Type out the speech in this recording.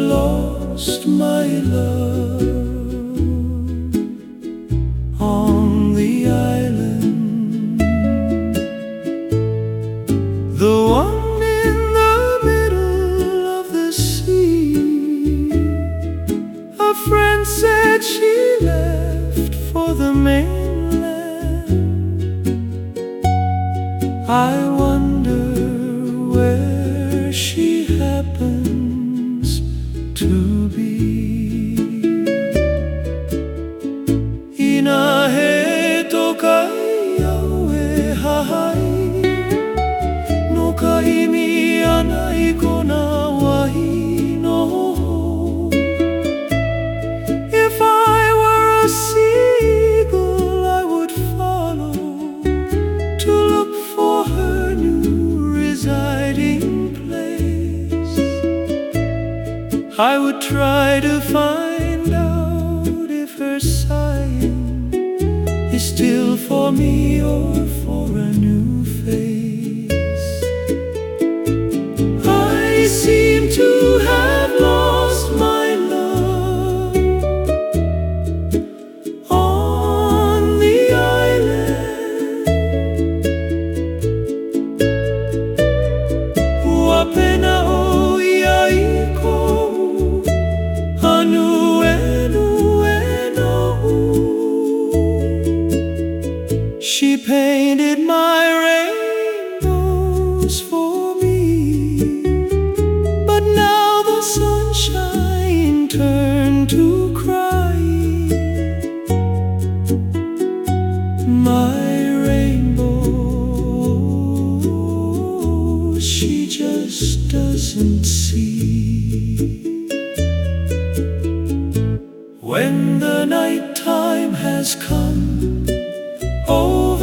lost my love on the island, the one in the middle of the sea. A friend said she left for the mainland. I wonder where she happens to be. Inahe tokai aue hahai no kaimi anai kona wahi no hoho. If I were a seagull, I would follow to look for her new residing place. I would try to find out if her sighing is still for me or for a new face. I seem to have lost my love on the island. Wapena o iaiko anu enu eno. She painted my rainbows for me, but now the sunshine turned to crying. My rainbow, she just doesn't see. When the night time has come, oh,